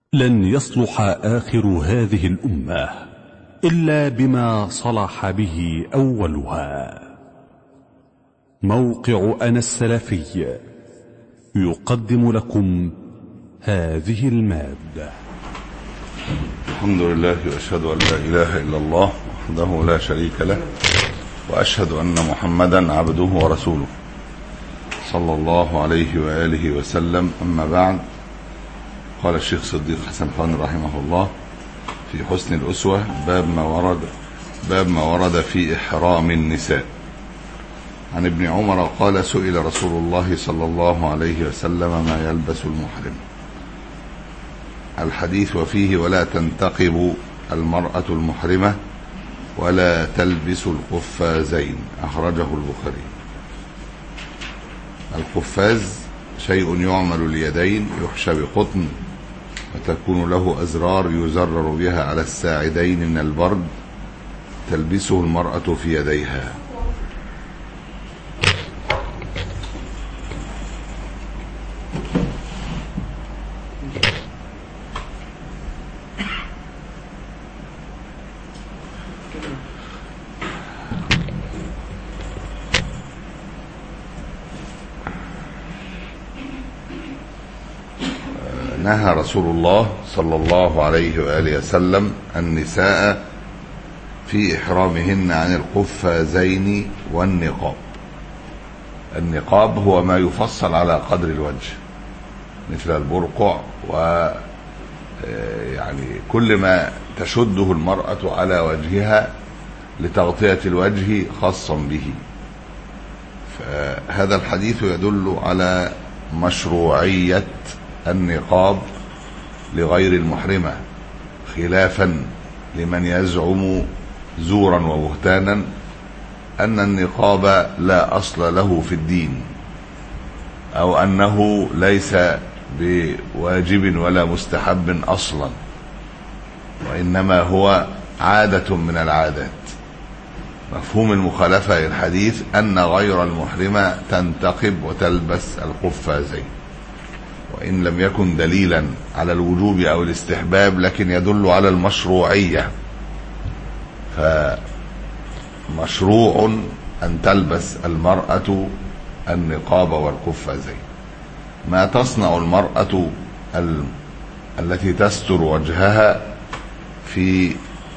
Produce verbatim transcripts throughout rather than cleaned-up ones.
لن يصلح آخر هذه الأمة إلا بما صلح به أولها. موقع أنا السلفي يقدم لكم هذه المادة. الحمد لله وأشهد أن لا إله إلا الله وحده لا شريك له، وأشهد أن محمدا عبده ورسوله صلى الله عليه وآله وسلم. أما بعد، قال الشيخ صديق حسن خان رحمه الله في حسن الأسوة باب ما ورد باب ما ورد في إحرام النساء. عن ابن عمر قال: سئل رسول الله صلى الله عليه وسلم ما يلبس المحرم. الحديث وفيه: ولا تنتقب المرأة المحرمة ولا تلبس القفازين. أخرجه البخاري. القفاز شيء يعمل اليدين، يحشى بقطن وتكون له أزرار يزرر بها على الساعدين من البرد، تلبسه المرأة في يديها. نهى رسول الله صلى الله عليه وآله وسلم النساء في إحرامهن عن القفازين والنقاب. النقاب هو ما يفصل على قدر الوجه، مثل البرقع، و يعني كل ما تشده المرأة على وجهها لتغطية الوجه خاصا به. فهذا الحديث يدل على مشروعية النقاب لغير المحرمة، خلافا لمن يزعم زورا وبهتانا أن النقاب لا أصل له في الدين، أو أنه ليس بواجب ولا مستحب أصلا، وإنما هو عادة من العادات. مفهوم المخالفة للحديث أن غير المحرمة تنتقب وتلبس القفازين، وإن لم يكن دليلا على الوجوب أو الاستحباب، لكن يدل على المشروعية. فمشروع أن تلبس المرأة النقاب والقفازين. ما تصنع المرأة ال... التي تستر وجهها في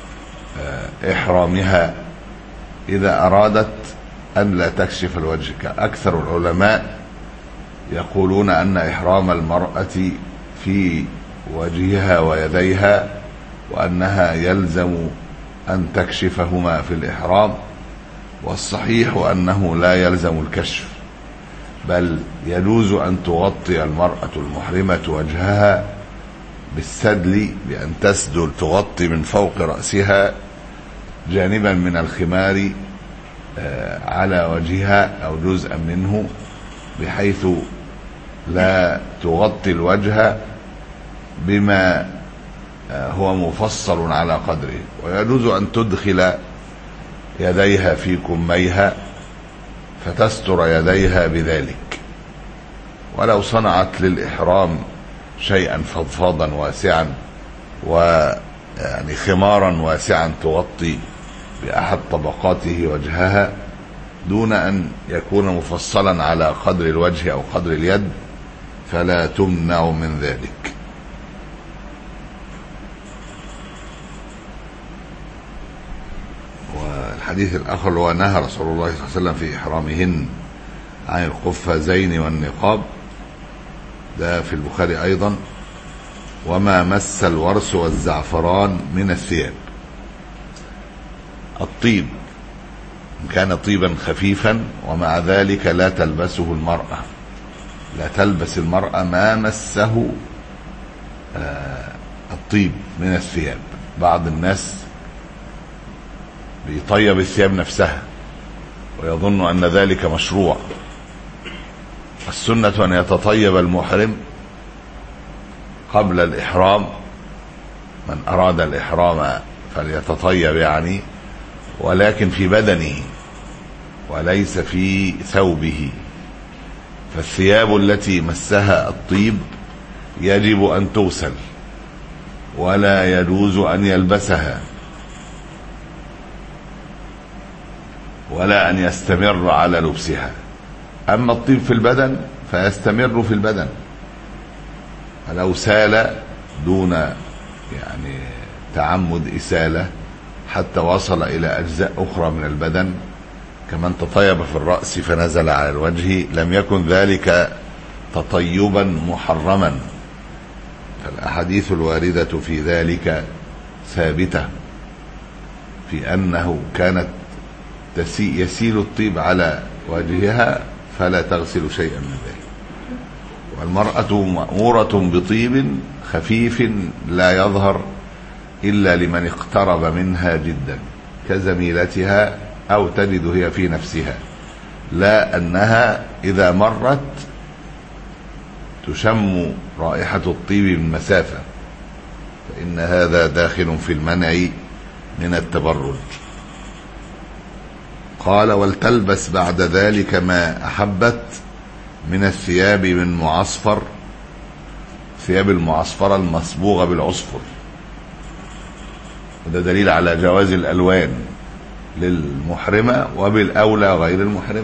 إحرامها إذا أرادت أن لا تكشف الوجه؟ أكثر العلماء يقولون أن إحرام المرأة في وجهها ويديها، وأنها يلزم أن تكشفهما في الإحرام، والصحيح أنه لا يلزم الكشف، بل يجوز أن تغطي المرأة المحرمة وجهها بالسدل، بأن تسدل تغطي من فوق رأسها جانبا من الخمار على وجهها أو جزءا منه، بحيث لا تغطي الوجه بما هو مفصل على قدره. ويجوز أن تدخل يديها في كميها فتستر يديها بذلك، ولو صنعت للإحرام شيئا فضفاضا واسعا، ويعني خمارا واسعا تغطي بأحد طبقاته وجهها دون أن يكون مفصلا على قدر الوجه أو قدر اليد، فلا تمنع من ذلك. والحديث الآخر هو: نهى رسول الله صلى الله عليه وسلم في إحرامهن عن القفازين والنقاب. ده في البخاري أيضا. وما مس الورس والزعفران من الثياب. الطيب كان طيبا خفيفا، ومع ذلك لا تلبسه المرأة، لا تلبس المرأة ما مسه الطيب من الثياب. بعض الناس بيطيب الثياب نفسها ويظن أن ذلك مشروع. السنة أن يتطيب المحرم قبل الإحرام، من أراد الإحرام فليتطيب يعني، ولكن في بدنه وليس في ثوبه. فالثياب التي مسها الطيب يجب أن تغسل ولا يجوز أن يلبسها ولا أن يستمر على لبسها. أما الطيب في البدن فيستمر في البدن، فلو سال دون يعني تعمد إسالة حتى وصل إلى أجزاء أخرى من البدن، كمن تطيب في الرأس فنزل على الوجه، لم يكن ذلك تطيبا محرما. فالأحاديث الواردة في ذلك ثابتة في أنه كانت يسيل الطيب على وجهها فلا تغسل شيئا من ذلك. والمرأة مأمورة بطيب خفيف لا يظهر إلا لمن اقترب منها جدا كزميلتها أو تجد هي في نفسها، لا أنها إذا مرت تشم رائحة الطيب من مسافة، فإن هذا داخل في المنع من التبرج. قال: ولتلبس بعد ذلك ما أحبت من الثياب من معصفر، ثياب المعصفرة المصبوغة بالعصفر، وده دليل على جواز الألوان للمحرمة وبالأولى غير المحرمة،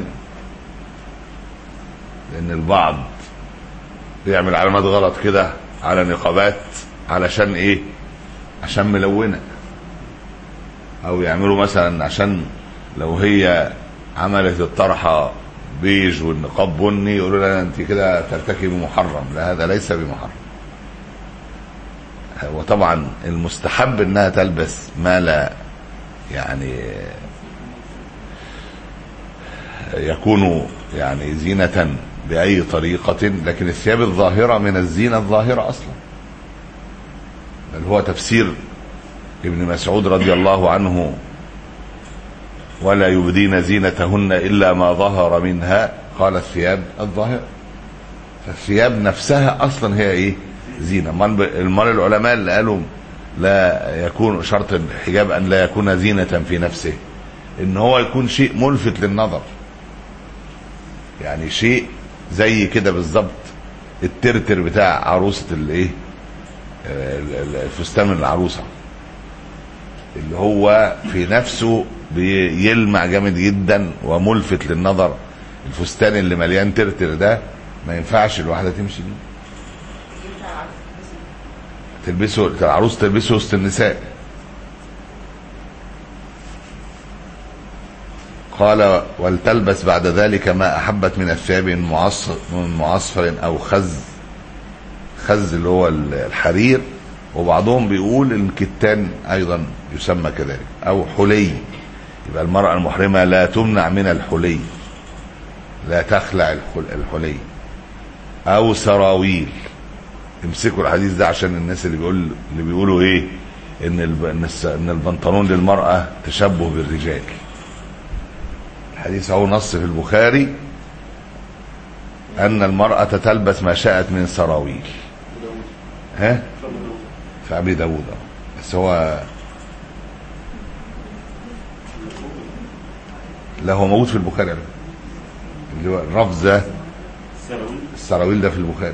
لأن البعض بيعمل علامات غلط كده على نقابات علشان إيه؟ عشان ملونة، أو يعملوا مثلا عشان لو هي عملت الطرحة بيج والنقاب بني يقولوا لها انت كده ترتكب محرم. لا، هذا ليس بمحرم. وطبعا المستحب انها تلبس ما لا يعني يكون يعني زينة بأي طريقة، لكن الثياب الظاهرة من الزينة الظاهرة أصلا، بل هو تفسير ابن مسعود رضي الله عنه: ولا يبدين زينتهن إلا ما ظهر منها، قال الثياب الظاهرة. فالثياب نفسها أصلا هي إيه؟ زينة. المال العلماء اللي قالوا لا يكون شرط الحجاب أن لا يكون زينة في نفسه، إن هو يكون شيء ملفت للنظر، يعني شيء زي كده بالظبط الترتر بتاع عروسة الايه الفستان من العروسة، اللي هو في نفسه بيلمع جامد جدا وملفت للنظر. الفستان اللي مليان ترتر ده ما ينفعش الواحدة تمشي بيه، تلبسه العروس تلبسه وسط النساء. قال: ولتلبس بعد ذلك ما أحبت من الثياب من معصفر أو خز، خز اللي هو الحرير، وبعضهم بيقول الكتان أيضا يسمى كذلك، أو حلي. يبقى المرأة المحرمة لا تمنع من الحلي، لا تخلع الحلي، أو سراويل. امسكوا الحديث ده عشان الناس اللي بيقول اللي بيقولوا ايه ان ان البنطلون للمرأة تشبه بالرجال. الحديث هو نص في البخاري ان المرأة تلبس ما شاءت من سراويل. ها في ابي داود، بس هو لا هو موجود في البخاري، اللي هو الرفض ده السراويل ده في البخاري.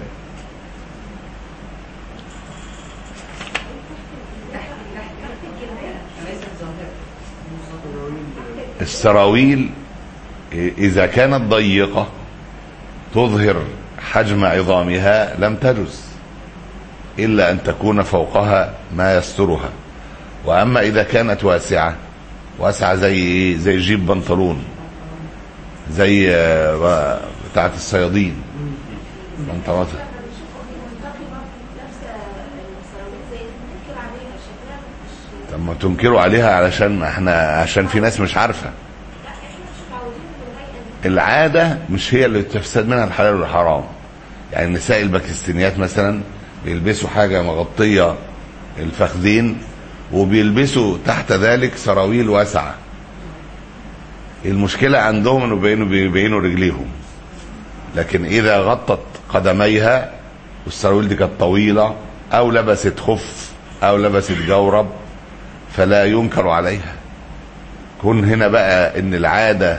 السراويل إذا كانت ضيقة تظهر حجم عظامها لم تجز إلا أن تكون فوقها ما يسترها. وأما إذا كانت واسعة، واسعة زي إيه؟ زي جيب بنطلون، زي بتاعة الصيادين بنطلونات. طب ما تنكروا عليها علشان احنا عشان في ناس مش عارفة. العادة مش هي اللي تفسد منها الحلال والحرام. يعني النساء الباكستانيات مثلا بيلبسوا حاجة مغطية الفخذين وبيلبسوا تحت ذلك سراويل واسعة. المشكلة عندهم انه بيبينوا بيبينوا رجليهم، لكن اذا غطت قدميها والسراويل دي كانت طويلة او لبست خف او لبست جورب فلا ينكر عليها. كن هنا بقى ان العادة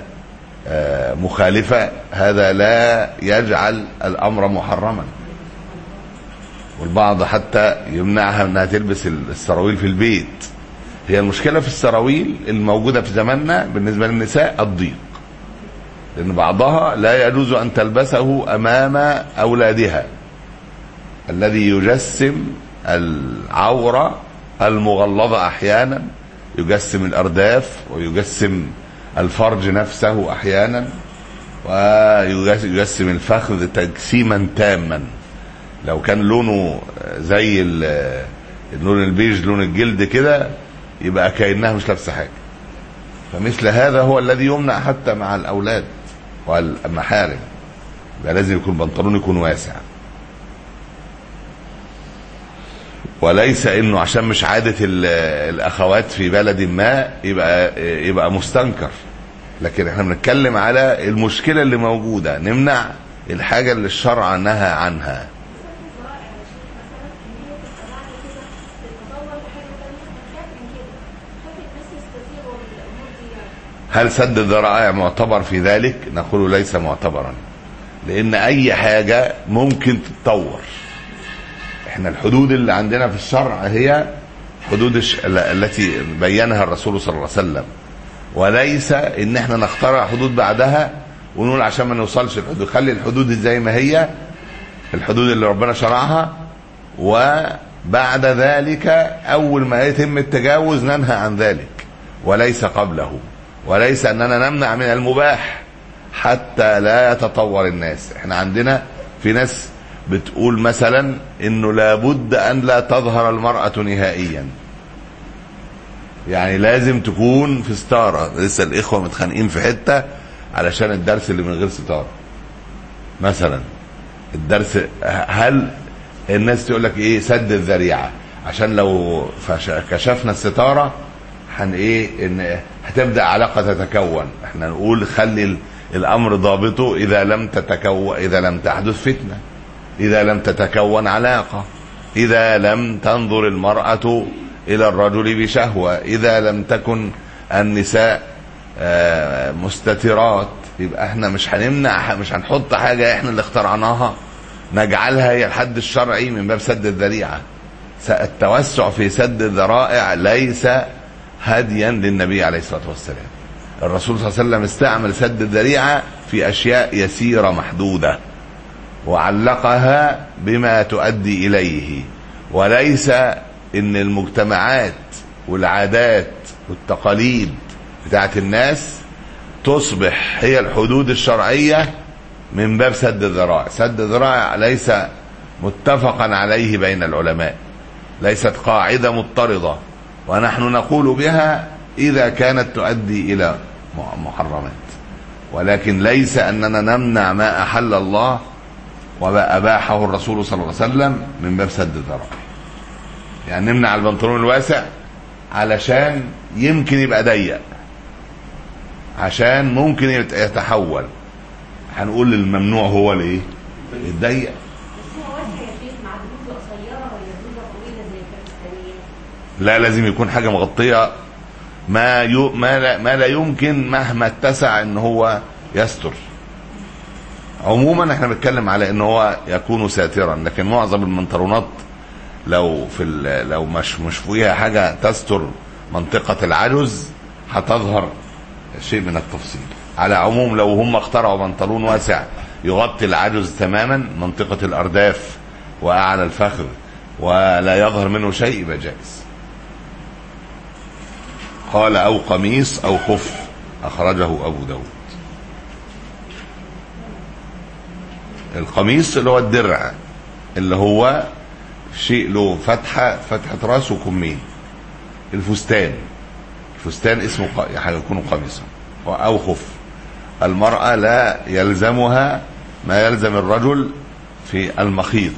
مخالفة، هذا لا يجعل الامر محرما. والبعض حتى يمنعها انها تلبس السراويل في البيت. هي المشكلة في السراويل الموجودة في زماننا بالنسبة للنساء الضيق، لأن بعضها لا يجوز أن تلبسه أمام أولادها، الذي يجسم العورة المغلظة أحيانا، يجسم الأرداف ويجسم الفرج نفسه أحيانا، ويجسم الفخذ تجسيما تاما. لو كان لونه زي اللون البيج، لون الجلد كده، يبقى كأنها مش لابسه حاجه. فمثل هذا هو الذي يمنع حتى مع الاولاد والمحارم، يبقى لازم يكون البنطلون يكون واسع، وليس انه عشان مش عاده الاخوات في بلد ما يبقى يبقى مستنكر. لكن احنا بنتكلم على المشكله اللي موجوده، نمنع الحاجه اللي الشرع نهى عنها. هل سد الذرائع معتبر في ذلك؟ نقول ليس معتبرا، لان اي حاجة ممكن تتطور. احنا الحدود اللي عندنا في الشرع هي حدود التي بينها الرسول صلى الله عليه وسلم، وليس ان احنا نخترع حدود بعدها ونقول عشان ما نوصلش الحدود. خلي الحدود زي ما هي، الحدود اللي ربنا شرعها، وبعد ذلك اول ما يتم التجاوز ننهى عن ذلك، وليس قبله. وليس اننا نمنع من المباح حتى لا يتطور الناس. احنا عندنا في ناس بتقول مثلا انه لابد ان لا تظهر المرأة نهائيا، يعني لازم تكون في ستارة. لسه الاخوة متخانقين في حتة علشان الدرس اللي من غير ستارة مثلا. الدرس، هل الناس تقول لك ايه؟ سد الذريعة، عشان لو كشفنا الستارة هن ايه ان هتبدا علاقه تتكون. احنا نقول خلي الامر ضابطه اذا لم تتكون، اذا لم تحدث فتنه، اذا لم تتكون علاقه، اذا لم تنظر المراه الى الرجل بشهوه، اذا لم تكن النساء مستترات. يبقى احنا مش هنمنع، مش هنحط حاجه احنا اللي اخترعناها نجعلها هي الحد الشرعي من باب سد الذريعه. التوسع في سد الذرائع ليس هديا للنبي عليه الصلاة والسلام. الرسول صلى الله عليه وسلم استعمل سد الذريعة في أشياء يسيرة محدودة، وعلقها بما تؤدي إليه، وليس إن المجتمعات والعادات والتقاليد بتاعت الناس تصبح هي الحدود الشرعية من باب سد الذرائع. سد الذرائع ليس متفقا عليه بين العلماء، ليست قاعدة مضطردة، ونحن نقول بها إذا كانت تؤدي إلى محرمات، ولكن ليس أننا نمنع ما أحل الله وأباحه الرسول صلى الله عليه وسلم من باب سد الذرائع. يعني نمنع البنطلون الواسع علشان يمكن يبقى ضيق، عشان ممكن يتحول. هنقول الممنوع هو الايه؟ الضيق. لا، لازم يكون حاجه مغطيه ما يو ما لا, ما لا يمكن مهما اتسع ان هو يستر. عموما احنا بنتكلم على ان هو يكون ساترا، لكن معظم البنطلونات لو في لو مش مش فيها حاجه تستر منطقه العجز هتظهر شيء من التفصيل. على عموم لو هم اخترعوا بنطلون واسع يغطي العجز تماما، منطقه الارداف واعلى الفخذ، ولا يظهر منه شيء، يبقى جائز. قال او قميص او خف، اخرجه ابو داود. القميص اللي هو الدرع، اللي هو شيء له فتحه فتحه راس وكمين. الفستان الفستان اسمه هيكون قميصا او خف. المرأة لا يلزمها ما يلزم الرجل في المخيط،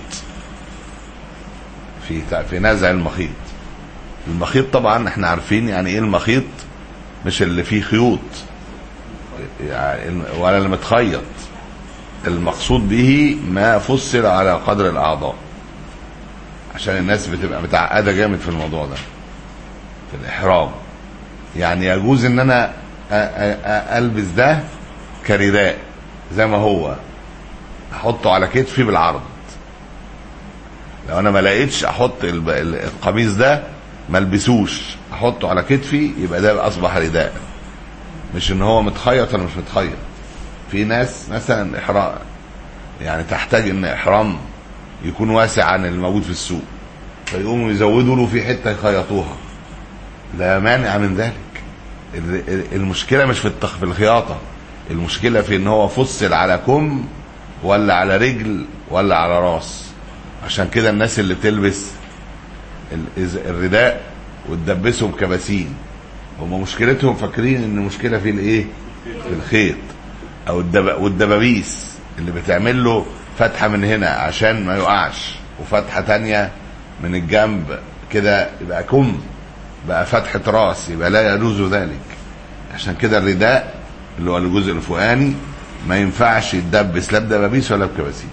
في في نزع المخيط. المخيط طبعا احنا عارفين يعني ايه المخيط، مش اللي فيه خيوط يعني ولا اللي متخيط. المقصود به ما فصل على قدر الاعضاء، عشان الناس بتبقى متعقده جامد في الموضوع ده في الاحرام. يعني يجوز ان انا البس ده كرداء زي ما هو، احطه على كتفي بالعرض، لو انا ما لقيتش احط القميص ده ما البسوش احطه على كتفي، يبقى ده اصبح رداء، مش ان هو متخيط ولا مش متخيط. في ناس مثلا احرام يعني تحتاج ان احرام يكون واسع عن الموجود في السوق، فيقوموا يزودوا له في حته يخيطوها، لا مانع من ذلك. المشكله مش في التخ في الخياطه، المشكله في ان هو فصل على كم ولا على رجل ولا على راس. عشان كده الناس اللي تلبس الرداء وتدبسهم كباسين، هم مشكلتهم فاكرين ان المشكله في الايه؟ في الخيط او الدب... والدبابيس اللي بتعمل له فتحه من هنا عشان ما يقعش، وفتحه تانية من الجنب كده يبقى كم، بقى فتحه راس، يبقى لا يجوز ذلك. عشان كده الرداء اللي هو الجزء الفوقاني ما ينفعش يتدبس لا بدبابيس ولا بكباسين.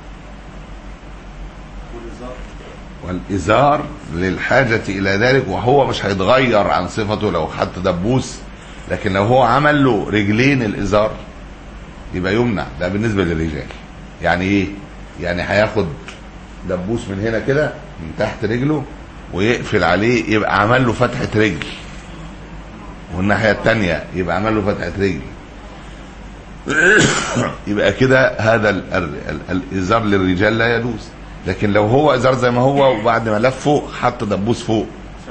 والإزار للحاجة إلى ذلك، وهو مش هيتغير عن صفته لو حط دبوس، لكن لو هو عمل له رجلين الإزار يبقى يمنع. ده بالنسبة للرجال. يعني إيه؟ يعني هياخد دبوس من هنا كده من تحت رجله ويقفل عليه، يبقى عمل له فتحة رجل، والناحية التانية يبقى عمل له فتحة رجل، يبقى كده هذا الإزار للرجال لا يجوز. لكن لو هو ازار زي ما هو وبعد ما لفه حط دبوس فوق،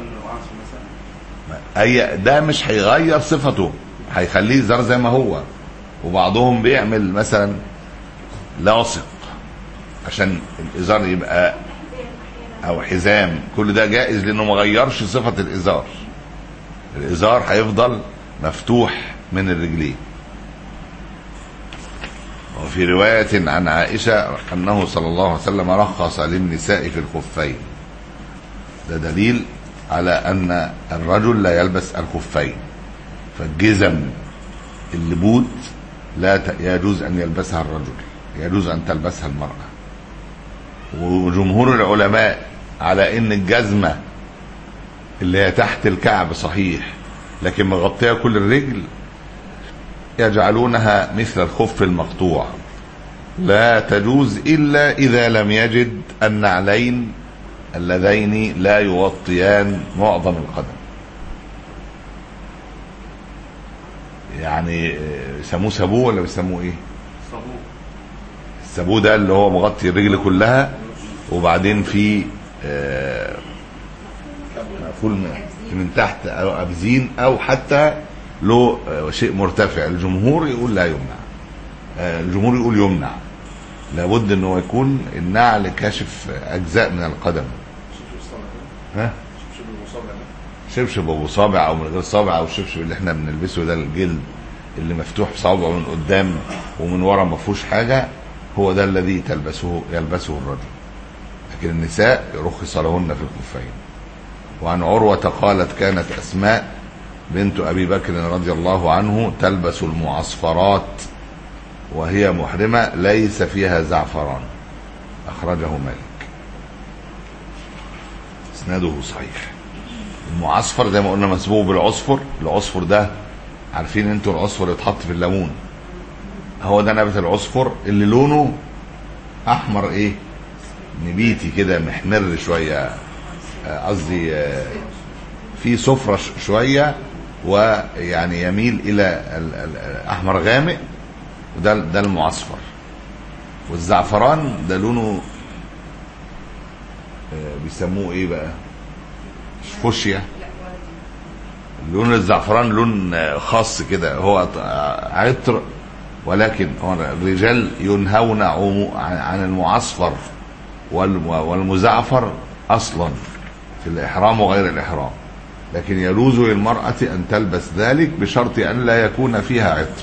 اي ده مش هيغير صفته، هيخليه ازار زي ما هو. وبعضهم بيعمل مثلا لاصق عشان الازار يبقى، او حزام، كل ده جائز لانه ما غيرش صفه الازار. الازار هيفضل مفتوح من الرجلين. وفي رواية عن عائشة أنه صلى الله عليه وسلم رخص للنساء في الخفين. ده دليل على أن الرجل لا يلبس الخفين. فالجزم اللبوت لا يجوز أن يلبسها الرجل، يجوز أن تلبسها المرأة. وجمهور العلماء على أن الجزمة اللي هي تحت الكعب صحيح لكن مغطية كل الرجل يجعلونها مثل الخف المقطوع، لا تجوز إلا إذا لم يجد النعلين اللذين لا يغطيان معظم القدم. يعني يسموه سابوه ولا بيسموه ايه؟ سابوه. السابوه ده اللي هو مغطي الرجل كلها، وبعدين في مقفول من تحت او ابزين، او حتى له شيء مرتفع. الجمهور يقول لا يمنع، الجمهور يقول يمنع، لابد انه يكون النعل كاشف اجزاء من القدم. ها؟ شبشب ابو صابع او من غير صابع، او الشبشب اللي احنا بنلبسه ده الجلد اللي مفتوح بصابعه من قدام ومن ورا ما فيهوش حاجه، هو ده الذي تلبسه يلبسه الرجل. لكن النساء رخص لهن في الخفين. وعن عروه قالت كانت اسماء بنت أبي بكر رضي الله عنه تلبس المعصفرات وهي محرمة ليس فيها زعفران، أخرجه مالك، اسناده صحيح. المعصفر زي ما قلنا مسبوق بالعصفر. العصفر ده عارفين انتوا العصفر اللي اتحط في الليمون، هو ده نبات العصفر اللي لونه أحمر ايه نبيتي كده محمر شوية، قصدي في صفرة شوية، ويعني يميل الى الاحمر غامق، وده ده المعصفر. والزعفران ده لونه بيسموه ايه بقى؟ فوشيا. لون الزعفران لون خاص كده، هو عطر، ولكن الرجال ينهون عن المعصفر والمزعفر اصلا في الاحرام وغير الاحرام، لكن يجوز للمرأة أن تلبس ذلك بشرط أن لا يكون فيها عطر.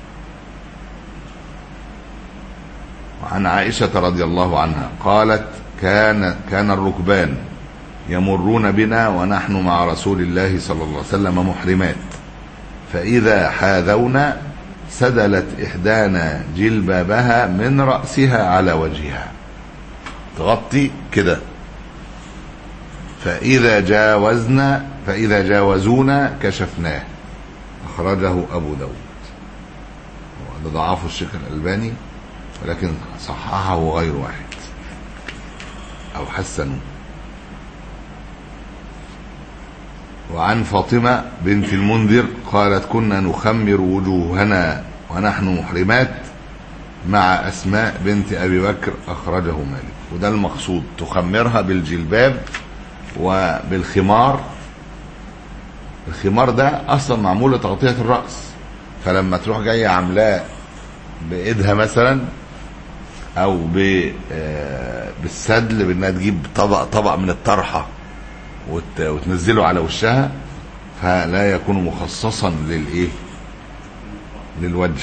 وعن عائشة رضي الله عنها قالت كان كان الركبان يمرون بنا ونحن مع رسول الله صلى الله عليه وسلم محرمات، فإذا حاذونا سدلت إحدانا جلبابها من رأسها على وجهها، تغطي كده، فإذا جاوزنا فإذا جاوزونا كشفناه، أخرجه أبو داود. وهذا ضعفه الشيخ الألباني ولكن صححه غير واحد. أو حسنوا. وعن فاطمة بنت المنذر قالت كنا نخمر وجوهنا ونحن محرمات مع أسماء بنت أبي بكر، أخرجه مالك. وده المقصود، تخمرها بالجلباب وبالخمار. الخمار ده أصلا معمول لتغطية الرأس، فلما تروح جاية عاملاه بإيدها مثلا أو بالسدل، بأنها تجيب طبق طبق من الطرحة وتنزله على وشها، فلا يكون مخصصا للإيه للوجه.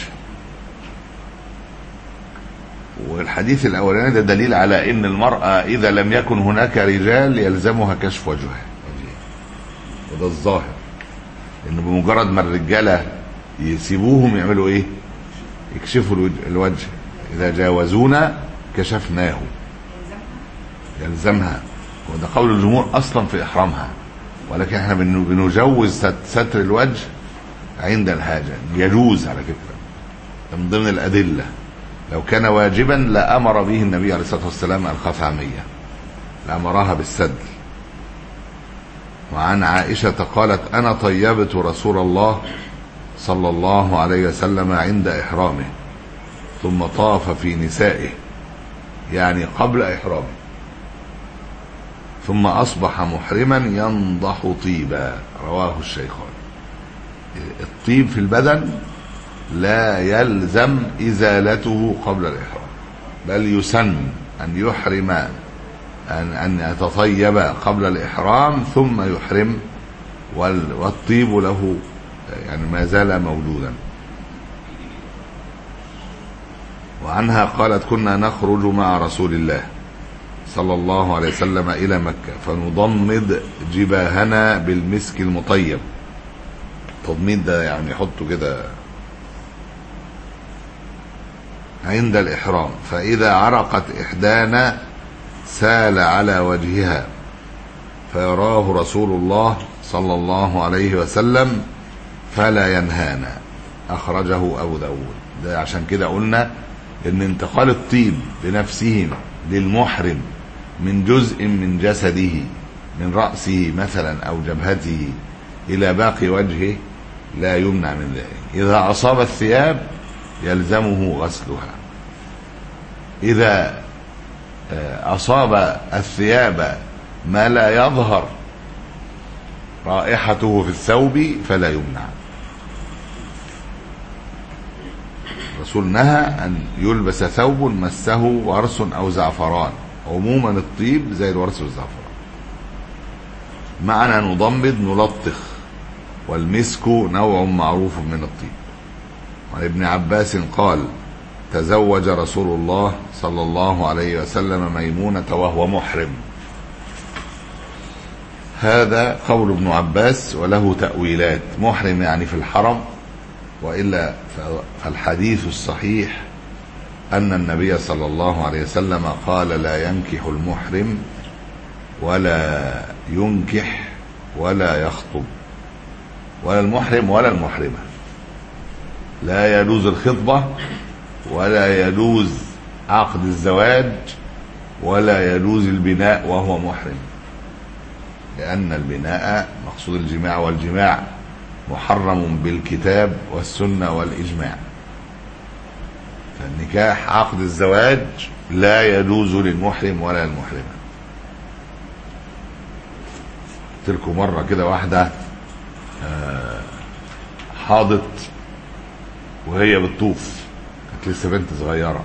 والحديث الأولاني ده دليل على أن المرأة إذا لم يكن هناك رجال يلزمها كشف وجهها، وده الظاهر، إنه بمجرد ما الرجالة يسيبوهم يعملوا إيه؟ يكشفوا الوجه. إذا جاوزونا كشفناه، يلزمها. وده قول الجمهور أصلا في إحرامها، ولكن احنا بنجوز ستر الوجه عند الحاجة، يجوز على كده من ضمن الأدلة. لو كان واجبا لأمر به النبي عليه الصلاة والسلام الخثعمية، لأمرها بالسدل. وعن عائشة قالت أنا طيبت رسول الله صلى الله عليه وسلم عند إحرامه ثم طاف في نسائه، يعني قبل إحرامه، ثم أصبح محرما ينضح طيبا، رواه الشيخان. الطيب في البدن لا يلزم إزالته قبل الإحرام، بل يسن أن يحرم أن أن يتطيب قبل الإحرام ثم يحرم، والطيب له يعني ما زال موجودا. وعنها قالت كنا نخرج مع رسول الله صلى الله عليه وسلم إلى مكة فنضمد جباهنا بالمسك المطيب. تضميد ده يعني يحطوا كده عند الإحرام، فإذا عرقت إحدانا سال على وجهها فيراه رسول الله صلى الله عليه وسلم فلا ينهانا، أخرجه أبو داود. ده عشان كده قلنا إن انتقال الطيب بنفسه للمحرم من جزء من جسده، من رأسه مثلا أو جبهته إلى باقي وجهه لا يمنع من ذلك. إذا أصاب الثياب يلزمه غسلها. إذا أصاب الثياب ما لا يظهر رائحته في الثوب فلا يمنع. الرسول نهى أن يلبس ثوب مسه ورس أو زعفران. عموما الطيب زي الورس والزعفران. معنى نضمد نلطخ، والمسك نوع معروف من الطيب. وعن ابن عباس قال تزوج رسول الله صلى الله عليه وسلم ميمونة وهو محرم. هذا قول ابن عباس وله تأويلات. محرم يعني في الحرم، وإلا فالحديث الصحيح أن النبي صلى الله عليه وسلم قال لا ينكح المحرم ولا ينكح ولا يخطب، ولا المحرم ولا المحرمة. لا يجوز الخطبة ولا يجوز عقد الزواج ولا يجوز البناء وهو محرم، لأن البناء مقصود الجماع، والجماع محرم بالكتاب والسنة والإجماع. فالنكاح عقد الزواج لا يجوز للمحرم ولا المحرمة. قلت لكم مرة كده واحدة حاضت وهي بتطوف، كانت لسه بنت صغيرة،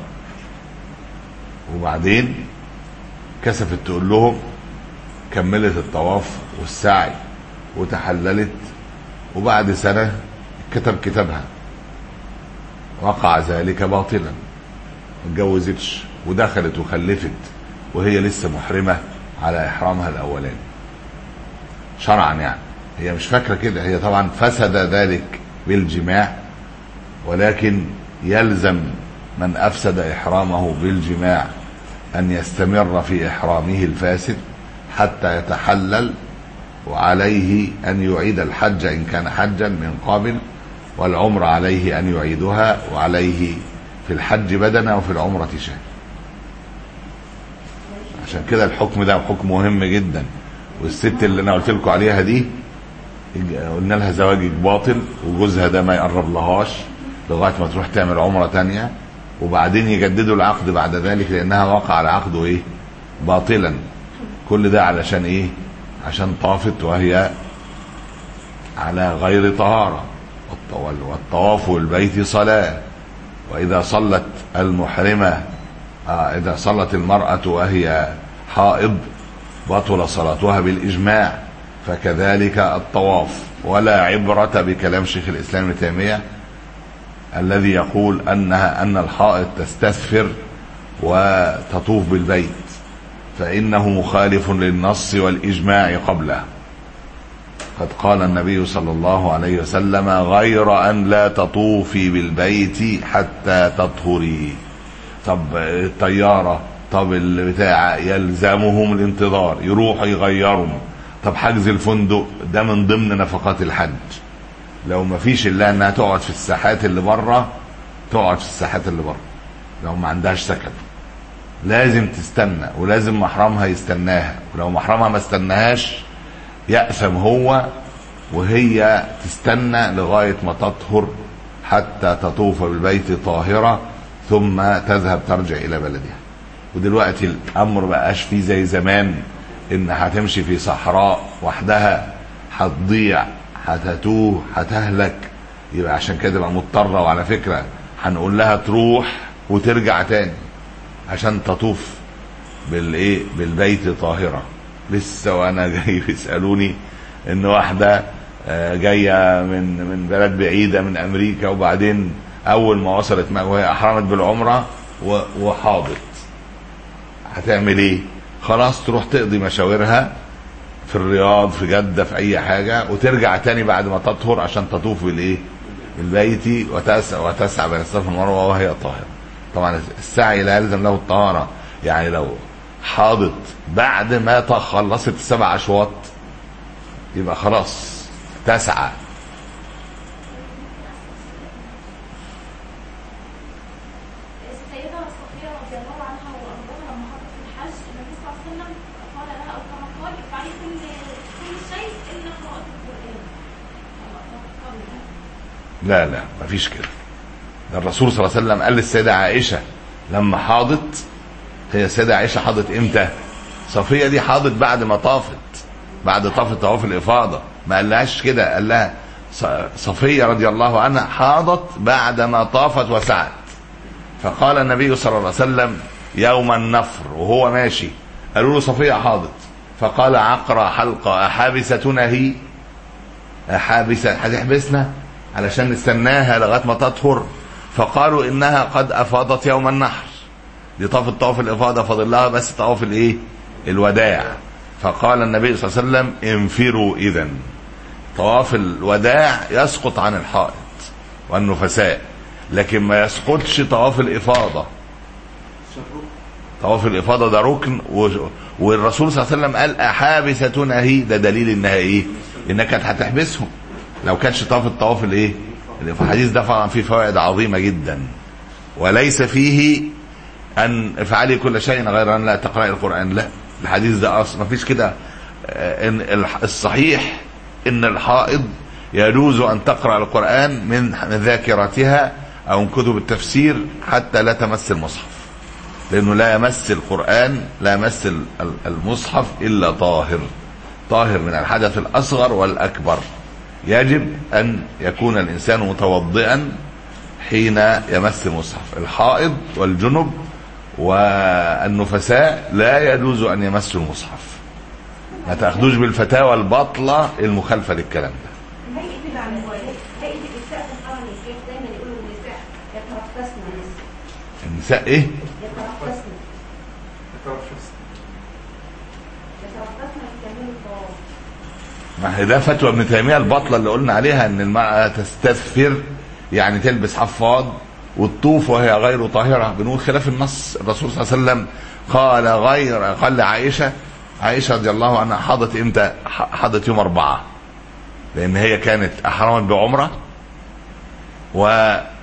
وبعدين كسفت تقول لهم كملت الطواف والسعي وتحللت، وبعد سنة كتب كتابها، وقع ذلك باطلا، ما اتجوزتش ودخلت وخلفت وهي لسه محرمة على إحرامها الأولاني شرعا. يعني هي مش فاكرة كده، هي طبعا فسد ذلك بالجماع، ولكن يلزم من أفسد إحرامه بالجماع أن يستمر في إحرامه الفاسد حتى يتحلل، وعليه أن يعيد الحج إن كان حجا من قبل، والعمر عليه أن يعيدها، وعليه في الحج بدنة وفي العمرة شاة، عشان كده الحكم ده حكم مهم جدا. والست اللي انا قلت لكم عليها دي قلنا لها زواجك باطل، وجوزها ده ما يقرب لهاش لغايه ما تروح تعمل عمره تانية، وبعدين يجددوا العقد بعد ذلك لانها وقع العقد ايه باطلا. كل ده علشان ايه؟ عشان طافت وهي على غير طهاره. والطواف بالبيت صلاه، واذا صلت المحرمه آه اذا صلت المراه وهي حائض بطل صلاتها بالاجماع، فكذلك الطواف. ولا عبرة بكلام شيخ الإسلام ابن تيمية الذي يقول أنها أن الحائض تستثفر وتطوف بالبيت، فإنه مخالف للنص والإجماع قبله. قد قال النبي صلى الله عليه وسلم: غير أن لا تطوفي بالبيت حتى تطهري. طب الطيارة، طب البتاع يلزمهم الانتظار، يروحوا يغيروا. طب حجز الفندق ده من ضمن نفقات الحج. لو ما فيش الا انها تقعد في الساحات اللي بره تقعد في الساحات اللي بره، لو ما عندهاش سكن لازم تستنى، ولازم محرمها يستناها، ولو محرمها ما استناهاش يأثم هو، وهي تستنى لغاية ما تطهر حتى تطوف بالبيت طاهرة ثم تذهب ترجع الى بلدها. ودلوقتي الامر بقاش فيه زي زمان ان هتمشي في صحراء وحدها هتضيع هتتوه هتهلك، يبقى عشان كده بقى مضطره. وعلى فكره هنقول لها تروح وترجع تاني عشان تطوف بالايه بالبيت طاهره. لسه وانا جاي بيسالوني ان واحده جايه من من بلد بعيده من امريكا، وبعدين اول ما وصلت وهي احرمت بالعمره وحاضت، هتعمل ايه؟ خلاص تروح تقضي مشاورها في الرياض في جدة في اي حاجة، وترجع تاني بعد ما تطهر عشان تطوف بالايه بالبيت وتسعى وتسعى بين الصفا والمروة وهي طاهرة. طبعا السعي لا يلزم له الطهارة، يعني لو حاضت بعد ما خلصت السبع اشواط يبقى خلاص تسعى. لا لا مفيش كده. ده الرسول صلى الله عليه وسلم قال للسيدة عائشة لما حاضت، هي السيدة عائشة حاضت امتى؟ صفية دي حاضت بعد ما طافت، بعد طاف طواف الإفاضة. ما قالهاش كده، قال لها صفية رضي الله عنها حاضت بعد ما طافت وسعت. فقال النبي صلى الله عليه وسلم يوم النفر وهو ماشي، قالوا له صفية حاضت، فقال عقرى حلقة أحابستنا هي؟ أحابسة هتحبسنا علشان نستناها لغايه ما تطهر؟ فقالوا انها قد افاضت يوم النحر، دي طافت طواف الافاضه، فاضل لها بس طواف الايه الوداع. فقال النبي صلى الله عليه وسلم انفروا اذا. طواف الوداع يسقط عن الحائض والنفساء، لكن ما يسقطش طواف الافاضه. طواف الافاضه ده ركن، والرسول صلى الله عليه وسلم قال احابستنا هي، ده دليل انها ايه انها كانت هتحبسهم لو كانش طاف الطواف الايه. الحديث ده طبعا فيه فوائد عظيمه جدا، وليس فيه ان افعلي كل شيء غير ان لا تقراي القران. لا، الحديث ده اصلا ما فيش كده. ان الصحيح ان الحائض يجوز ان تقرا القران من ذاكرتها او من كتب التفسير حتى لا تمس المصحف، لانه لا يمس القران لا يمس المصحف الا طاهر، طاهر من الحدث الاصغر والاكبر. يجب أن يكون الإنسان متوضئا حين يمس المصحف. الحائض والجنب والنفساء لا يجوز أن يمسوا المصحف. ما تأخذوش بالفتاوى الباطلة المخالفة للكلام ده. النساء ايه؟ ما هي ده فتوى ابن تيمية الباطلة اللي قلنا عليها، ان المرأة تستثفر يعني تلبس حفاض والطوف وهي غير طاهرة. بنقول خلاف النص. الرسول صلى الله عليه وسلم قال غير قال لعائشة عائشة رضي الله عنها حاضت امتى؟ حاضت يوم أربعة، لأن هي كانت أحرمت بعمرة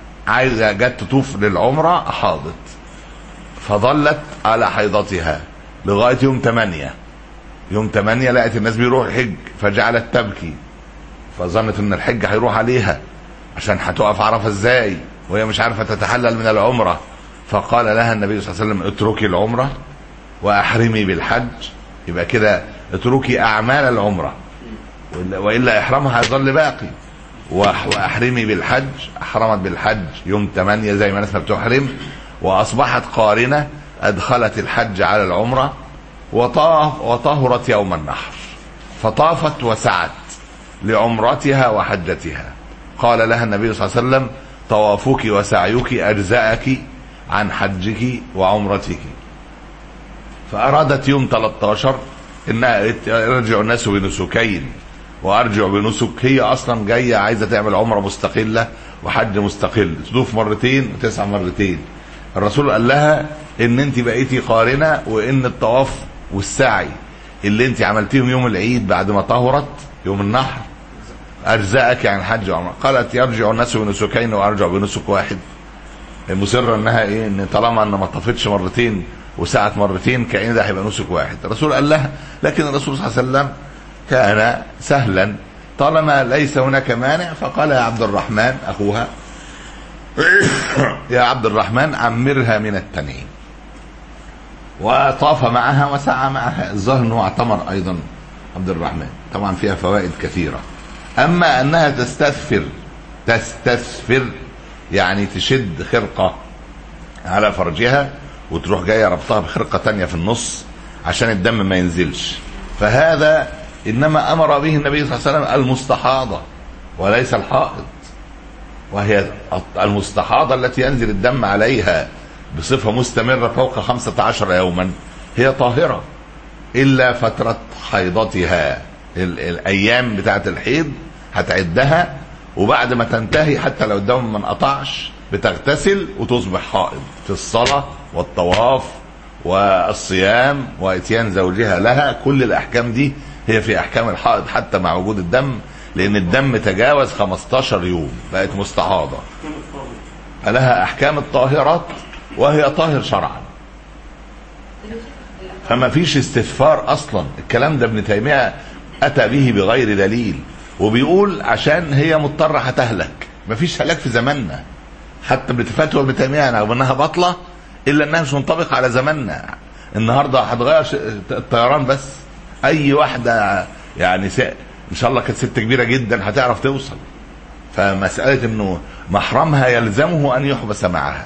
وعايزة جت تطوف للعمرة، حاضت فظلت على حيضتها لغاية يوم تمانية. يوم تمانية لقت الناس بيروح الحج فجعلت تبكي، فظنت ان الحج هيروح عليها عشان هتقف عرفة ازاي وهي مش عارفة تتحلل من العمرة. فقال لها النبي صلى الله عليه وسلم اتركي العمرة واحرمي بالحج. يبقى كده اتركي اعمال العمرة وإلا إحرامها هيظل باقي، وأحرمي بالحج. أحرمت بالحج يوم تمانية زي ما الناس بتحرم، وأصبحت قارنة أدخلت الحج على العمرة، وطاف وطهرت يوم النحر، فطافت وسعت لعمرتها وحجتها. قال لها النبي صلى الله عليه وسلم طوافك وسعيك أجزأك عن حجك وعمرتك. فأرادت يوم ثلاثة عشر إن يرجع الناس بنسكين وارجع بنسك. هي اصلا جايه عايزه تعمل عمره مستقله وحج مستقل، تطوف مرتين وتسعى مرتين. الرسول قال لها ان انت بقيتي قارنه، وان الطواف والسعي اللي انت عملتيهم يوم العيد بعد ما طهرت يوم النحر اجزاك عن حج وعمره. قالت يرجع الناس بنسكين وارجع بنسك واحد. مصره انها ايه، ان طالما ان ما طافتش مرتين وسعت مرتين كأن ده هيبقى نسك واحد. الرسول قال لها، لكن الرسول صلى الله عليه وسلم كان سهلا طالما ليس هناك مانع، فقال يا عبد الرحمن اخوها يا عبد الرحمن عمرها من التنعيم. وطاف معها وسعى معها. الظاهر انه اعتمر ايضا عبد الرحمن، طبعا فيها فوائد كثيرة. اما انها تستثفر، تستثفر يعني تشد خرقة على فرجها وتروح جاية ربطها بخرقة تانية في النص عشان الدم ما ينزلش، فهذا انما امر به النبي صلى الله عليه وسلم المستحاضة وليس الحائض. وهي المستحاضة التي ينزل الدم عليها بصفة مستمرة فوق خمسة عشر يوما هي طاهرة، الا فترة حيضتها. الايام بتاعت الحيض هتعدها، وبعد ما تنتهي حتى لو الدم ما انقطعش بتغتسل وتصبح حائض في الصلاة والطواف والصيام واتيان زوجها لها. كل الاحكام دي هي في احكام الحائض حتى مع وجود الدم، لان الدم تجاوز خمستاشر يوم بقت مستحاضة. لها احكام الطاهرات وهي طاهر شرعا، فما فيش استغفار اصلا. الكلام ده ابن تيمية اتى به بغير دليل، وبيقول عشان هي مضطرة هتهلك. ما فيش هلاك في زماننا، حتى بفتوى ابن تيمية رغم انها بطلة الا انها مش منطبقة على زماننا. النهاردة هتغير الطيران بس، اي واحدة يعني ان شاء الله كانت ست كبيرة جدا هتعرف توصل. فمسألة انه محرمها يلزمه ان يحبس معها.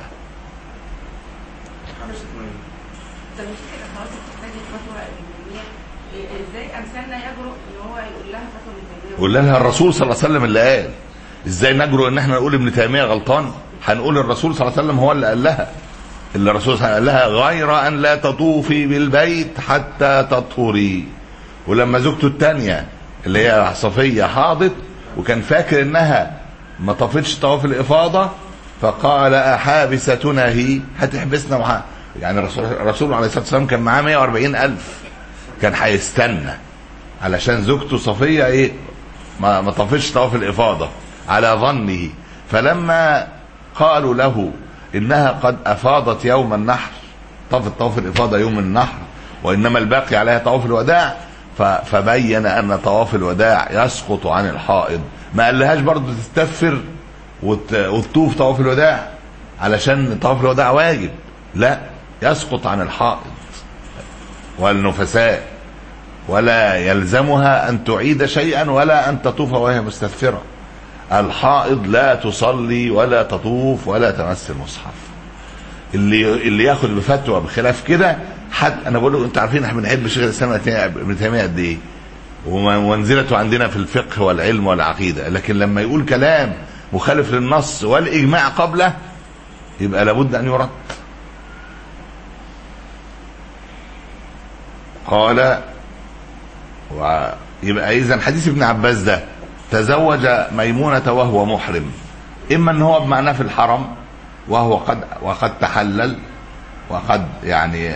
يقول لها الرسول صلى الله عليه وسلم اللي قال. ازاي نجرؤ ان احنا نقول ابن تيمية غلطان؟ هنقول الرسول صلى الله عليه وسلم هو اللي قال لها. اللي الرسول صلى الله عليه وسلم قال لها غير ان لا تطوفي بالبيت حتى تطهري. ولما زوجته الثانيه اللي هي صفيه حاضت وكان فاكر انها ما طافتش طواف الافاضه، فقال احابستنا هي، هتحبسنا معاها. يعني الرسول الرسول عليه الصلاه والسلام كان معاه مئة وأربعين ألف، كان هيستنى علشان زوجته صفيه ايه ما ما طافتش طواف الافاضه على ظنه. فلما قالوا له انها قد افاضت يوم النحر، طافت طواف الافاضه يوم النحر وانما الباقي عليها طواف الوداع، فبين ان طواف الوداع يسقط عن الحائض. ما قالهاش برضه تستغفر وتطوف طواف الوداع علشان طواف الوداع واجب، لا، يسقط عن الحائض والنفساء، ولا يلزمها ان تعيد شيئا ولا ان تطوف وهي مستغفره. الحائض لا تصلي ولا تطوف ولا تمس المصحف. اللي اللي ياخد بفتوى بخلاف كده حد، انا بقول له انتوا عارفين احنا بنحب شيخ الاسلام ابن تيميه قد ايه ومنزلته عندنا في الفقه والعلم والعقيده، لكن لما يقول كلام مخالف للنص والاجماع قبله يبقى لابد ان يرد. قال ويبقى اذا حديث ابن عباس ده تزوج ميمونة وهو محرم، اما ان هو بمعناه في الحرم وهو قد وقد تحلل وقد يعني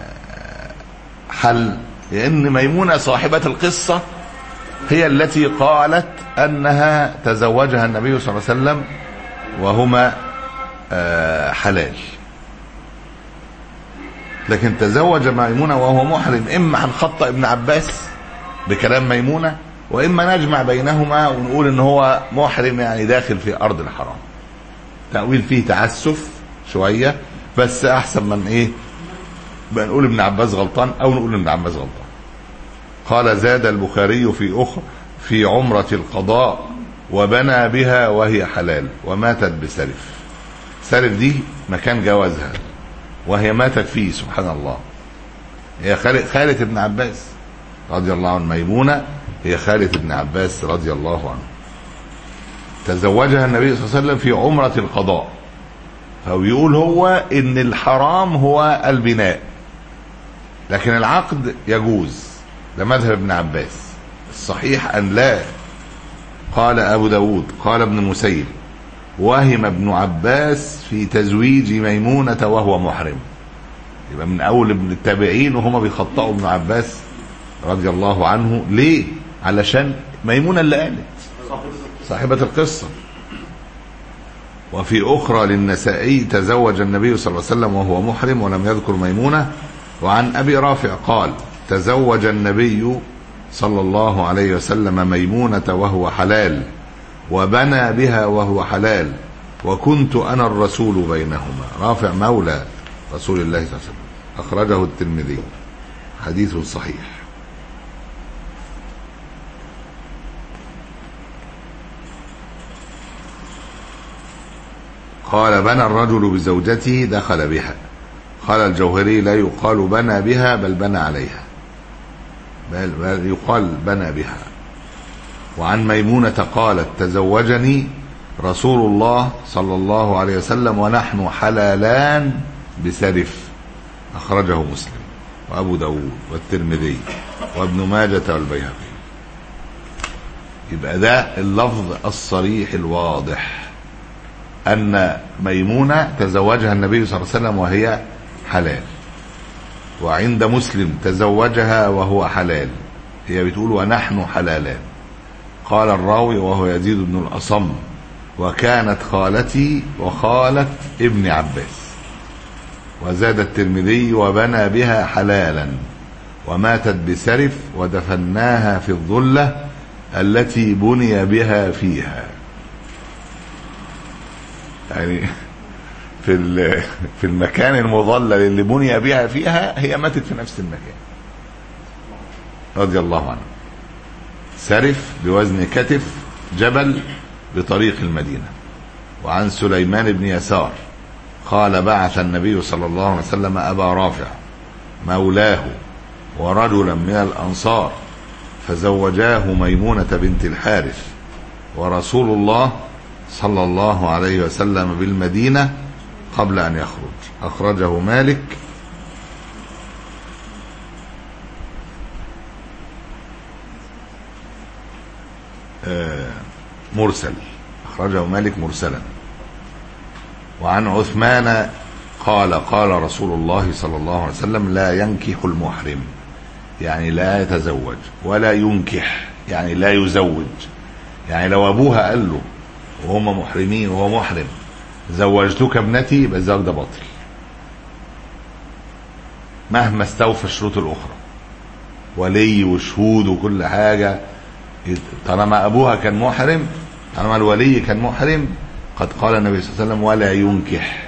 حل، لان ميمونة صاحبة القصة هي التي قالت انها تزوجها النبي صلى الله عليه وسلم وهما حلال. لكن تزوج ميمونة وهو محرم، إما هنخطأ ابن عباس بكلام ميمونة، وإما نجمع بينهما ونقول إن هو محرم يعني داخل في أرض الحرام. تأويل فيه تعسف شوية، بس أحسن من إيه بنقول ابن عباس غلطان أو نقول ابن عباس غلطان. قال زاد البخاري في أخر في عمرة القضاء وبنى بها وهي حلال وماتت بسرف. سرف دي مكان جوازها وهي ماتت فيه، سبحان الله. هي خالة, خالة ابن عباس رضي الله عنه، ميمونة هي خالة ابن عباس رضي الله عنه. تزوجها النبي صلى الله عليه وسلم في عمرة القضاء، فبيقول هو ان الحرام هو البناء، لكن العقد يجوز. ده مذهب ابن عباس. الصحيح ان لا. قال ابو داود قال ابن المسيب وهم ابن عباس في تزويج ميمونة وهو محرم. يبقى من اول ابن التابعين وهما بيخطئوا ابن عباس رضي الله عنه. ليه؟ علشان ميمونة اللي قالت، صاحبة القصة. وفي أخرى للنسائي تزوج النبي صلى الله عليه وسلم وهو محرم ولم يذكر ميمونة. وعن أبي رافع قال تزوج النبي صلى الله عليه وسلم ميمونة وهو حلال وبنى بها وهو حلال وكنت أنا الرسول بينهما. رافع مولى رسول الله صلى الله عليه وسلم، أخرجه الترمذي، حديث صحيح. قال بنى الرجل بزوجته دخل بها. قال الجوهري لا يقال بنى بها بل بنى عليها، بل, بل يقال بنى بها. وعن ميمونة قالت تزوجني رسول الله صلى الله عليه وسلم ونحن حلالان بسرف، أخرجه مسلم وأبو داود والترمذي وابن ماجة والبيهقي. يبقى ده اللفظ الصريح الواضح أن ميمونة تزوجها النبي صلى الله عليه وسلم وهي حلال. وعند مسلم تزوجها وهو حلال، هي بتقول ونحن حلالان. قال الراوي وهو يزيد بن الأصم وكانت خالتي وخالة ابن عباس. وزاد الترمذي وبنى بها حلالا وماتت بسرف ودفناها في الظلة التي بني بها فيها. يعني في في المكان المظلل اللي بني بها فيها هي ماتت في نفس المكان رضي الله عنه. سرف بوزن كتف جبل بطريق المدينة. وعن سليمان بن يسار قال بعث النبي صلى الله عليه وسلم أبا رافع مولاه ورجلا من الأنصار فزوجاه ميمونة بنت الحارث ورسول الله صلى الله عليه وسلم بالمدينة قبل أن يخرج. أخرجه مالك مرسل، أخرجه مالك مرسلا. وعن عثمان قال قال رسول الله صلى الله عليه وسلم لا ينكح المحرم، يعني لا يتزوج، ولا ينكح يعني لا يزوج. يعني لو أبوها قال له وهم محرمين وهو محرم زوجتك ابنتي، يبقى الزواج ده باطل مهما استوفى الشروط الأخرى، ولي وشهود وكل حاجة. طالما أبوها كان محرم، طالما الولي كان محرم، قد قال النبي صلى الله عليه وسلم ولا ينكح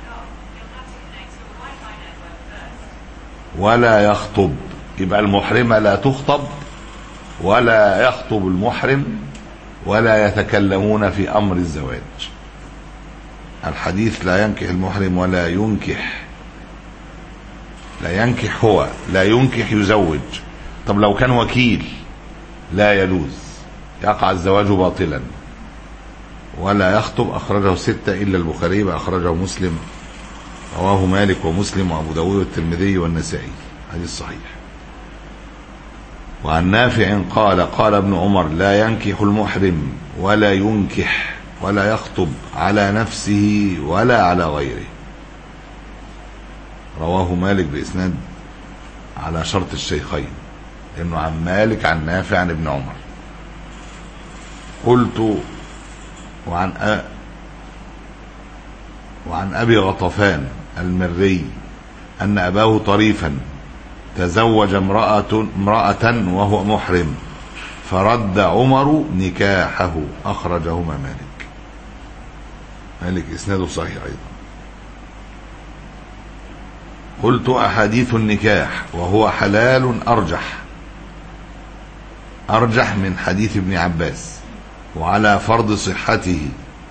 ولا يخطب. يبقى المحرمة لا تخطب ولا يخطب المحرم ولا يتكلمون في أمر الزواج. الحديث لا ينكح المحرم ولا ينكح. لا ينكح هو، لا ينكح يزوج. طب لو كان وكيل لا يجوز، يقع الزواج باطلا. ولا يخطب أخرجه ستة إلا البخاري وأخرجه مسلم، رواه مالك ومسلم وأبو داود والترمذي والنسائي، حديث صحيح. وعن نافع قال قال ابن عمر لا ينكح المحرم ولا ينكح ولا يخطب على نفسه ولا على غيره. رواه مالك بإسناد على شرط الشيخين، لأنه عن مالك عن نافع عن ابن عمر. قلت وعن أ... وعن أبي غطفان المري أن أباه طريفا تزوج امرأة, امرأة وهو محرم فرد عمر نكاحه، أخرجهما مالك. مالك إسناده صحيح أيضا. قلت أحاديث النكاح وهو حلال أرجح أرجح من حديث ابن عباس، وعلى فرض صحته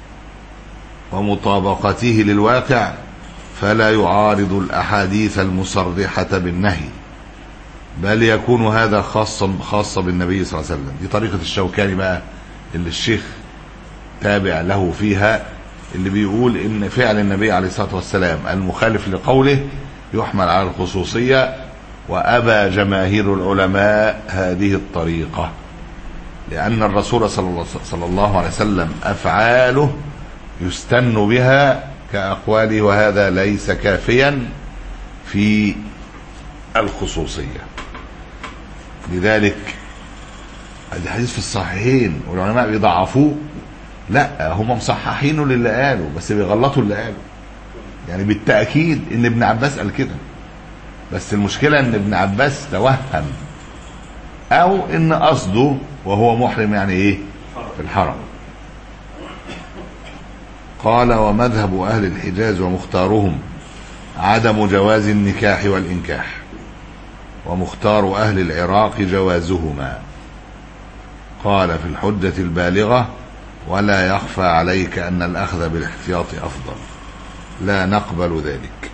ومطابقته للواقع فلا يعارض الأحاديث المصرحة بالنهي، بل يكون هذا خاصا خاصة بالنبي صلى الله عليه وسلم. دي طريقة الشوكاني بقى اللي الشيخ تابع له فيها، اللي بيقول إن فعل النبي عليه الصلاة والسلام المخالف لقوله يحمل على الخصوصية، وأبى جماهير العلماء هذه الطريقة، لأن الرسول صلى الله عليه وسلم أفعاله يستن بها كأقواله، وهذا ليس كافيا في الخصوصية. لذلك الحديث في الصحيحين والعلماء بيضعفوه، لا هم مصححينه للي قالوا بس بيغلطوا اللي قالوا. يعني بالتأكيد ان ابن عباس قال كده، بس المشكلة ان ابن عباس توهم، او ان قصده وهو محرم يعني ايه في الحرم. قال ومذهب اهل الحجاز ومختارهم عدم جواز النكاح والإنكاح، ومختار أهل العراق جوازهما. قال في الحجة البالغة ولا يخفى عليك أن الأخذ بالاحتياط أفضل، لا نقبل ذلك.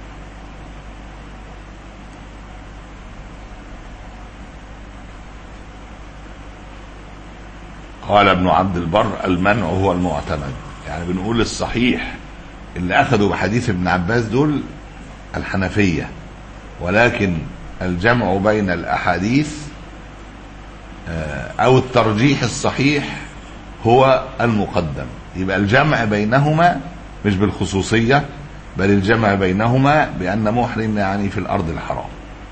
قال ابن عبد البر المنع هو المعتمد. يعني بنقول الصحيح اللي أخذوا بحديث ابن عباس دول الحنفية، ولكن الجمع بين الأحاديث أو الترجيح الصحيح هو المقدم. يبقى الجمع بينهما مش بالخصوصية، بل الجمع بينهما بأن محرم يعني في الأرض الحرام.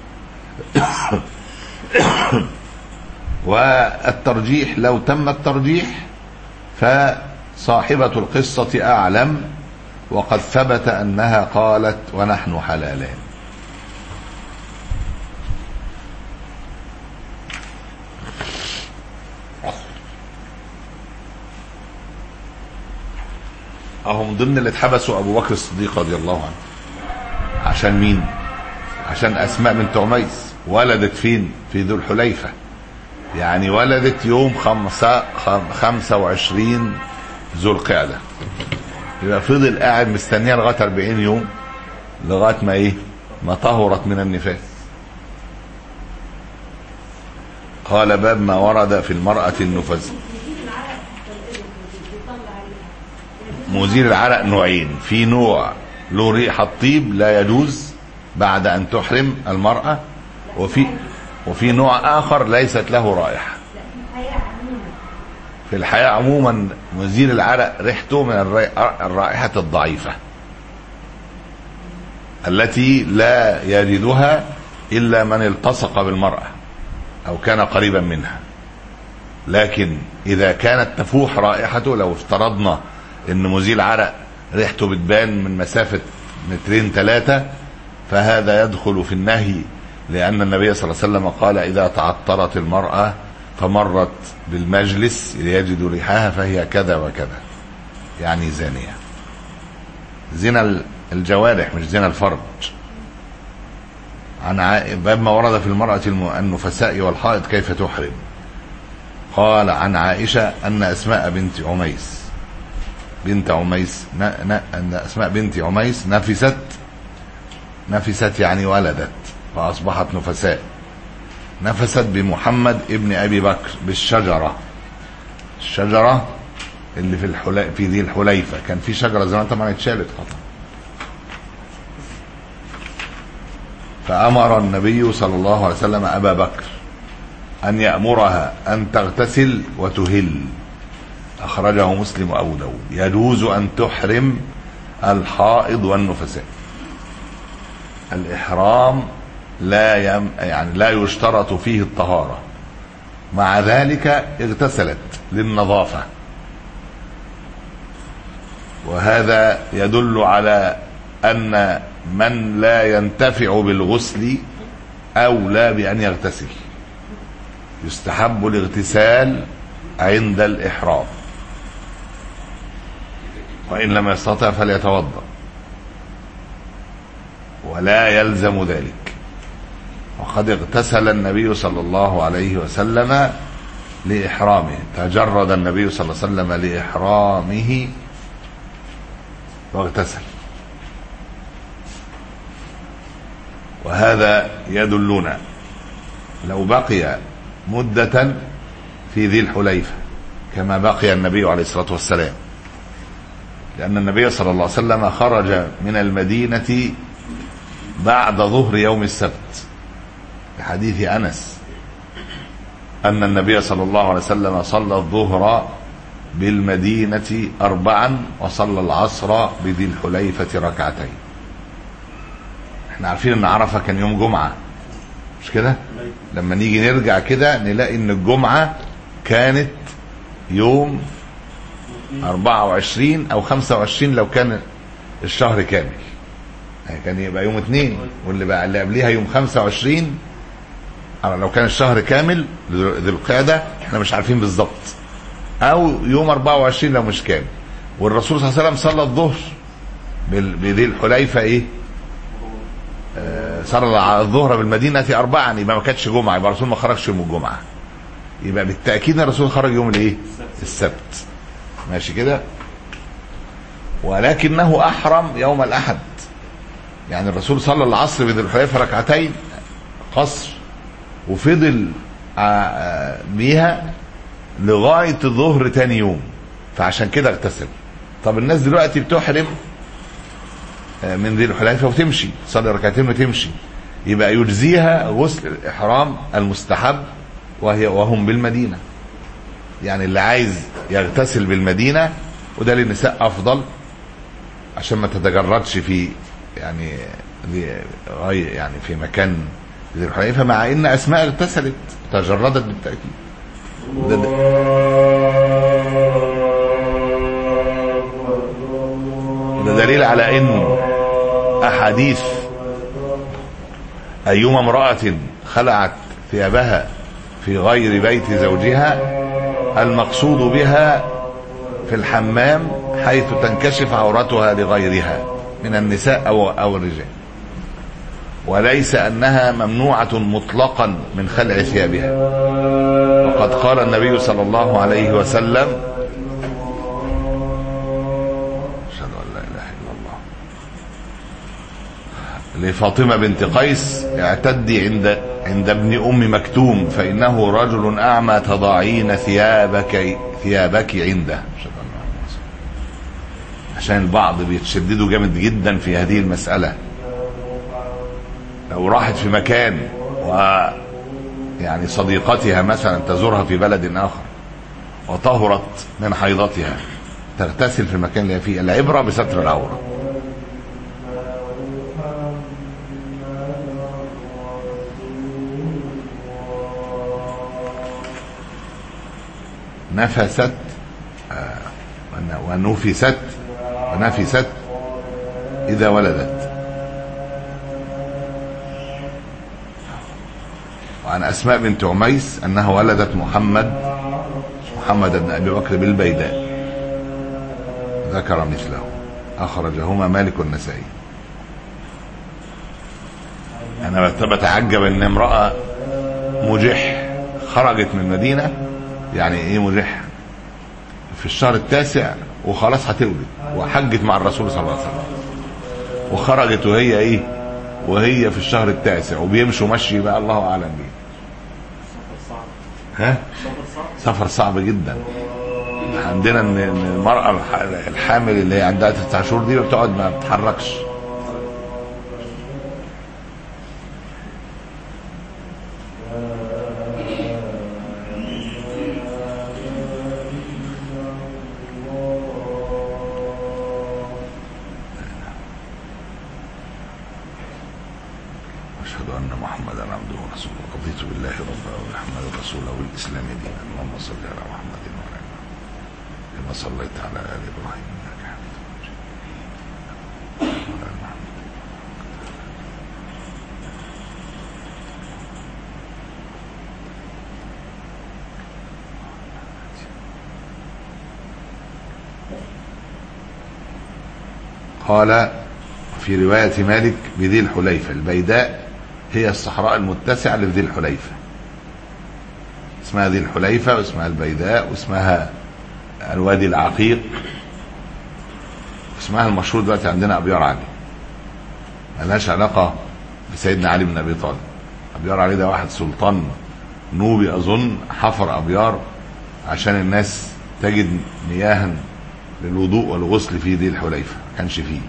والترجيح لو تم الترجيح فصاحبة القصة أعلم، وقد ثبت أنها قالت ونحن حلالان. أهو من ضمن اللي اتحبسوا أبو بكر الصديق رضي الله عنه. عشان مين؟ عشان أسماء بنت عميس. ولدت فين؟ في ذو الحليفة، يعني ولدت يوم خمسة خمسة وعشرين ذو القعدة. يبقى فضل قاعد مستنيها لغايه أربعين يوم، لغايه ما ايه ما طهرت من النفاس. قال باب ما ورد في المرأة النفس. مزيل العرق نوعين، في نوع له ريحة الطيب لا يجوز بعد أن تحرم المرأة، وفي وفي نوع آخر ليست له رائحة. في الحياة عموما مزيل العرق ريحته من الرائحة الضعيفة التي لا يجدها إلا من التصق بالمرأة أو كان قريبا منها. لكن إذا كانت تفوح رائحته، لو افترضنا أن مزيل عرق ريحته بتبان من مسافة مترين ثلاثة، فهذا يدخل في النهي، لأن النبي صلى الله عليه وسلم قال إذا تعطرت المرأة فمرت بالمجلس يجد ريحها فهي كذا وكذا، يعني زانية. زنا الجوارح مش زنا الفرج. عن باب ما ورد في المرأة النفساء والحائض كيف تحرم. قال عن عائشة أن أسماء بنت عميس بنت عميس أن أسماء بنت عميس نفست نفست يعني ولدت فأصبحت نفساء. نفست بمحمد ابن أبي بكر بالشجرة، الشجرة اللي في الحلي... في ذي الحليفة. كان في شجرة زمان طبعا اتشالت خطأ، فأمر النبي صلى الله عليه وسلم أبا بكر أن يأمرها أن تغتسل وتهل. أخرجه مسلم وأبو داود. يجوز أن تحرم الحائض والنفساء. الإحرام لا يم يعني لا يشترط فيه الطهارة، مع ذلك اغتسلت للنظافة، وهذا يدل على أن من لا ينتفع بالغسل أولى بأن يغتسل. يستحب الاغتسال عند الإحرام، وإن لم يستطع فليتوضأ، ولا يلزم ذلك. وقد اغتسل النبي صلى الله عليه وسلم لإحرامه، تجرد النبي صلى الله عليه وسلم لإحرامه واغتسل. وهذا يدلنا لو بقي مدة في ذي الحليفة كما بقي النبي عليه الصلاة والسلام، لأن النبي صلى الله عليه وسلم خرج من المدينة بعد ظهر يوم السبت، في حديث أنس أن النبي صلى الله عليه وسلم صلى الظهر بالمدينة أربعا وصلى العصر بذي الحليفة ركعتين. احنا عارفين ان عرفة كان يوم جمعة، مش كده؟ لما نيجي نرجع كده نلاقي ان الجمعة كانت يوم أربعة وعشرين او خمسة وعشرين لو كان الشهر كامل، يعني كان يبقى يوم اثنين، واللي بقى اللي قبليها يوم خمسة وعشرين لو كان الشهر كامل ذي القعدة، احنا مش عارفين بالظبط، او يوم أربعة وعشرين لو مش كامل. والرسول صلى الله عليه وسلم صلى الظهر بذي الحليفة ايه؟ صلى الظهر بالمدينة أربعا، يبقى ما كانتش جمعة، يبقى الرسول ما خرجش يوم الجمعة، يبقى بالتأكيد الرسول خرج يوم الايه؟ السبت. ماشي كده؟ ولكنه أحرم يوم الأحد، يعني الرسول صلى العصر بذي الحليفة ركعتين قصر، وفضل بيها لغاية الظهر تاني يوم، فعشان كده اغتسل. طب الناس دلوقتي بتحرم من ذي الحليفة وتمشي تصلي ركعتين وتمشي، يبقى يجزيها غسل الإحرام المستحب وهي وهم بالمدينة. يعني اللي عايز يغتسل بالمدينة، وده للنساء أفضل عشان ما تتجردش في يعني يعني في مكان ذي الحليفة، مع ان اسماء اغتسلت تجردت بالتأكيد. ده دليل على ان احاديث ايما امرأة خلعت ثيابها في غير بيت زوجها المقصود بها في الحمام حيث تنكشف عورتها لغيرها من النساء او او الرجال، وليس انها ممنوعة مطلقا من خلع ثيابها. وقد قال النبي صلى الله عليه وسلم: اشهد ان لا اله الا الله، لفاطمة بنت قيس: اعتدي عند عند ابن ام مكتوم فانه رجل اعمى تضاعين ثيابك ثيابك عنده. عشان البعض بيتشددوا جامد جدا في هذه المسألة. لو راحت في مكان و يعني صديقتها مثلا تزورها في بلد آخر وطهرت من حيضتها، تغتسل في المكان اللي فيه. العبرة بستر العورة. نفست ونفست ونفست إذا ولدت. وعن أسماء بنت عميس أنها ولدت محمد محمد بن أبي بكر بالبيداء، ذكر مثله، أخرجهما مالك والنسائي. أنا بتعجب أن امرأة مجح خرجت من المدينة، يعني إيه مجح؟ في الشهر التاسع وخلاص هتولد، وحجت مع الرسول صلى الله عليه وسلم، وخرجت وهي ايه وهي في الشهر التاسع، وبيمشوا مشي بقى الله اعلم بيه. ها سفر صعب جدا. عندنا ان المرأة الحامل اللي هي عندها تسع شهور دي بتقعد ما بتتحركش. أشهد أن محمدا عبده ورسوله. رضيت بالله ربا وبمحمد رسوله وبالإسلام دينا. اللهم صل على محمد وعلى آله كما صليت على آل إبراهيم إنك حميد مجيد. قال في رواية مالك بذي الحليفة. البيداء هي الصحراء المتسعة لذي الحليفة، اسمها ذي الحليفة واسمها البيداء واسمها الوادي العقيق، اسمها المشهور دلوقتي عندنا أبيار علي، ملهاش علاقة بسيدنا علي بن أبي طالب. أبيار علي ده واحد سلطان نوبي أظن حفر أبيار عشان الناس تجد مياها للوضوء والغسل في ذي الحليفة، ما كانش فيه.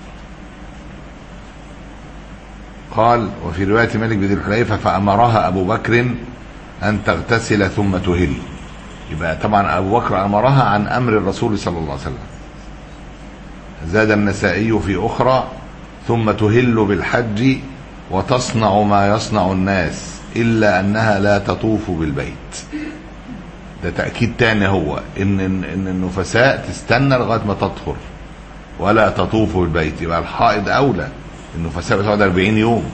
قال وفي رواية مالك بذي الحليفة فأمرها أبو بكر أن تغتسل ثم تهل. يبقى طبعا أبو بكر أمرها عن أمر الرسول صلى الله عليه وسلم. زاد النسائي في أخرى ثم تهل بالحج وتصنع ما يصنع الناس إلا أنها لا تطوف بالبيت. ده تأكيد تاني هو إن, إن النفساء تستنى لغاية ما تطهر ولا تطوف بالبيت. يبقى الحائض أولى، النفساء بتقعد أربعين يوم.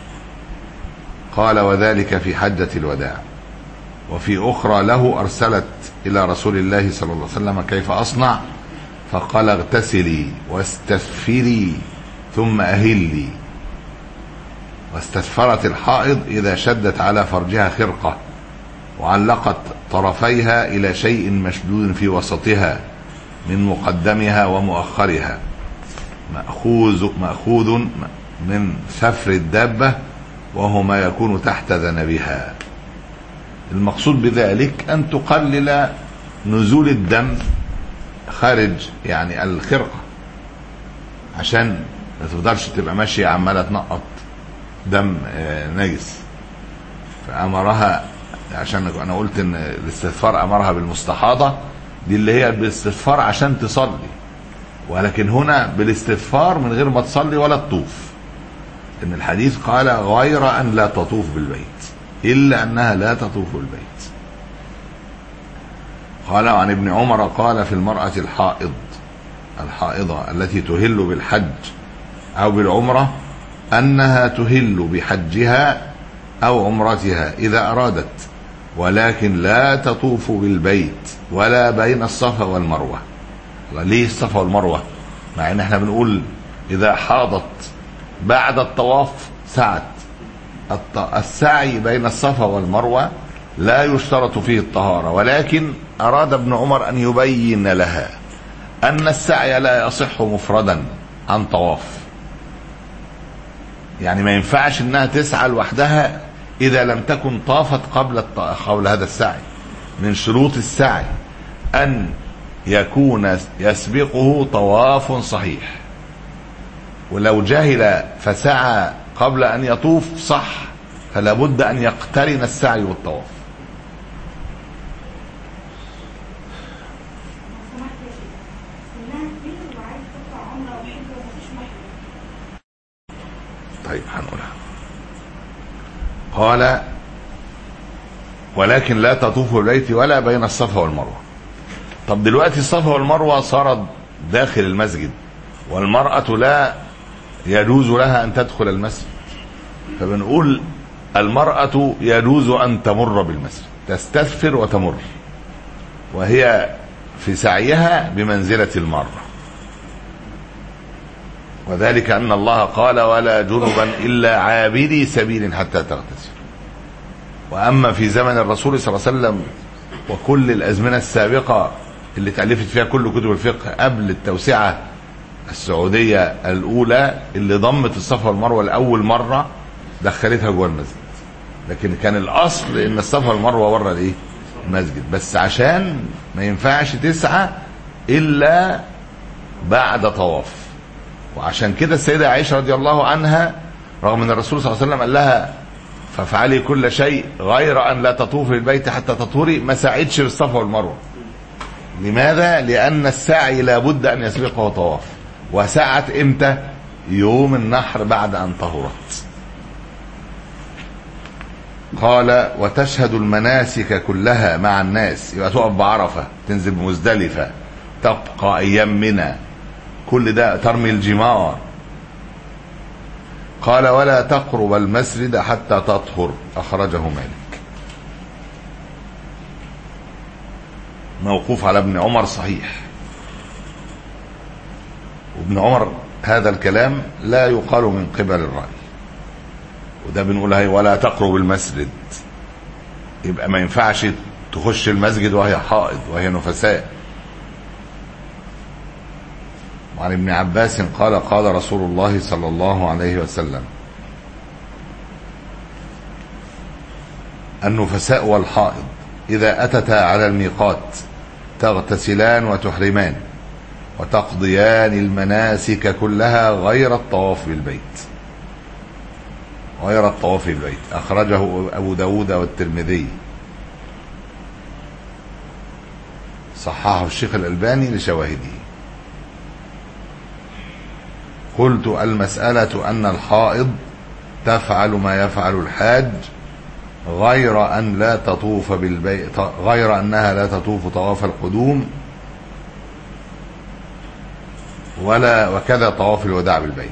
قال وذلك في حجة الوداع. وفي أخرى له أرسلت إلى رسول الله صلى الله عليه وسلم كيف أصنع، فقال اغتسلي واستثفري ثم أهلي. واستثفرت الحائض إذا شدت على فرجها خرقة وعلقت طرفيها إلى شيء مشدود في وسطها من مقدمها ومؤخرها مأخوذ, مأخوذ من ثفر الدابة وهو ما يكون تحت ذنبها. المقصود بذلك أن تقلل نزول الدم خارج يعني الخرقة عشان ما تقدرش تبقى ماشية عمالة تنقط دم نجس. فأمرها، عشان أنا قلت إن الاستغفار أمرها بالمستحاضة دي اللي هي بالاستغفار عشان تصلي، ولكن هنا بالاستغفار من غير ما تصلي ولا تطوف. إن الحديث قال غير أن لا تطوف بالبيت، إلا أنها لا تطوف بالبيت. قال عن ابن عمر قال في المرأة الحائض الحائضة التي تهل بالحج أو بالعمرة أنها تهل بحجها أو عمرتها إذا أرادت، ولكن لا تطوف بالبيت ولا بين الصفا والمروة. ليه الصفا والمروة؟ مع ان احنا بنقول إذا حاضت بعد الطواف سعت. السعي بين الصفا والمروة لا يشترط فيه الطهارة، ولكن أراد ابن عمر أن يبين لها أن السعي لا يصح مفردا عن طواف. يعني ما ينفعش انها تسعى لوحدها اذا لم تكن طافت قبل قبل هذا السعي. من شروط السعي ان يكون يسبقه طواف صحيح، ولو جهل فسعى قبل ان يطوف صح، فلا بد ان يقترن السعي والطواف. طيب هنقولها. قال ولكن لا تطوف بالبيت ولا بين الصفا والمروة. طب دلوقتي الصفا والمروة صارت داخل المسجد، والمرأة لا يجوز لها أن تدخل المسجد، فبنقول المرأة يجوز أن تمر بالمسجد، تستثفر وتمر، وهي في سعيها بمنزلة المرة. وذلك أن الله قال ولا جنبا إلا عابري سبيل حتى تغتسل. وأما في زمن الرسول صلى الله عليه وسلم وكل الأزمنة السابقة اللي تألفت فيها كل كتب الفقه قبل التوسعة السعودية الأولى اللي ضمت الصفا والمروة لأول مرة دخلتها جوه المسجد، لكن كان الأصل إن الصفا والمروة ورا الإيه؟ المسجد، بس عشان ما ينفعش تسعى إلا بعد طواف. وعشان كده السيدة عائشة رضي الله عنها رغم ان الرسول صلى الله عليه وسلم قال لها فافعلي كل شيء غير ان لا تطوفي البيت حتى تطهري، ما سعيتش بالصفا والمروة. لماذا؟ لان السعي لابد ان يسبقه طواف. وسعت امتى؟ يوم النحر بعد ان طهرت. قال وتشهد المناسك كلها مع الناس، يبقى تقف بعرفة، تنزل بمزدلفة، تبقى ايام منى، كل ده ترمي الجمار. قال ولا تقرب المسجد حتى تطهر، أخرجه مالك. موقوف على ابن عمر صحيح. وابن عمر هذا الكلام لا يقال من قبل الرأي، وده بنقولها ولا تقرب المسجد، يبقى ما ينفعش تخش المسجد وهي حائض وهي نفساء. وعن ابن عباس قال قال رسول الله صلى الله عليه وسلم النفساء والحائض إذا أتتا على الميقات تغتسلان وتحرمان وتقضيان المناسك كلها غير الطواف بالبيت غير الطواف بالبيت أخرجه أبو داود والترمذي، صححه الشيخ الألباني لشواهده. قلت المسألة أن الحائض تفعل ما يفعل الحاج غير أن لا تطوف بالبيت غير أنها لا تطوف طواف القدوم ولا وكذا طواف الوداع بالبيت.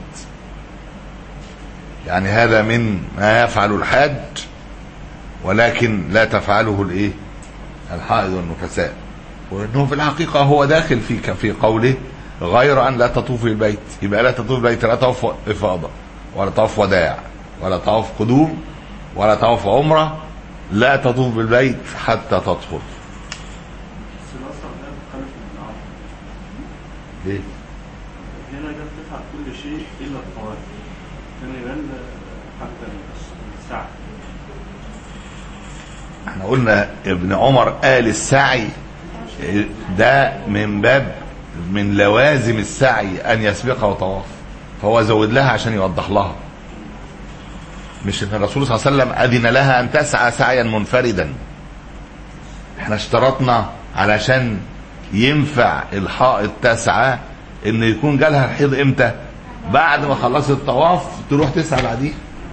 يعني هذا من ما يفعل الحاج ولكن لا تفعله الايه الحائض والنفساء، وانه في الحقيقة هو داخل في في قوله غير أن لا تطوف بالبيت، يبقى لا تطوف بالبيت لا طواف إفاضة ولا طواف وداع ولا طواف قدوم ولا طواف عمرة، لا تطوف بالبيت حتى تطهر. ليه؟ هنا جت تفعل كل شيء إلا الطواف، كان يبان حتى السعي. احنا قلنا ابن عمر قال السعي ده من باب من لوازم السعي أن يسبقه طواف، فهو زود لها عشان يوضح لها، مش ان الرسول صلى الله عليه وسلم أذن لها أن تسعى سعيا منفردا. احنا اشترطنا علشان ينفع الحائض تسعى ان يكون جالها الحيض امتى؟ بعد ما خلصت الطواف تروح تسعى بعديه.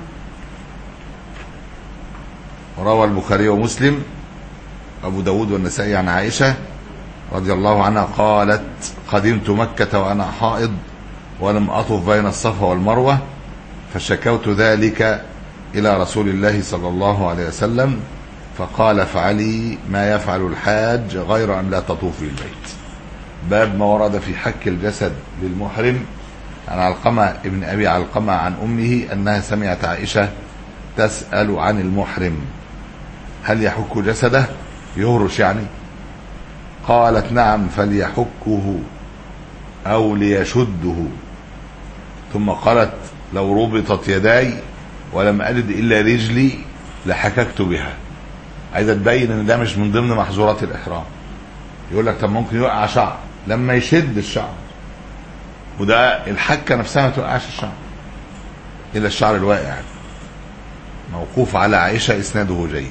روى البخاري ومسلم أبو داود والنسائي عن عائشة رضي الله عنها قالت قدمت مكة وأنا حائض ولم أطف بين الصفا والمروة فشكوت ذلك إلى رسول الله صلى الله عليه وسلم فقال افعلي ما يفعل الحاج غير أن لا تطوفي البيت. باب ما ورد في حك الجسد للمحرم. عن علقمة ابن أبي علقمة عن أمه أنها سمعت عائشة تسأل عن المحرم هل يحك جسده يهرش يعني؟ قالت نعم فليحكه أو ليشده. ثم قالت لو ربطت يداي ولم أجد إلا رجلي لحككت بها. عايزة تبين ان ده مش من ضمن محظورات الإحرام. يقول لك طب ممكن يوقع شعر، لما يشد الشعر، وده الحكة نفسها ما توقعش الشعر إلا الشعر الواقع. موقوف على عائشة إسناده جيد.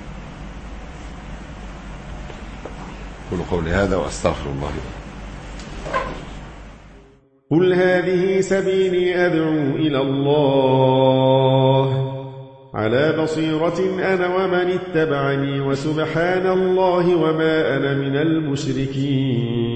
قل قولي هذا وأستغفر الله لي. قل هذه سبيلي أدعو إلى الله على بصيرة أنا ومن اتبعني وسبحان الله وما أنا من المشركين.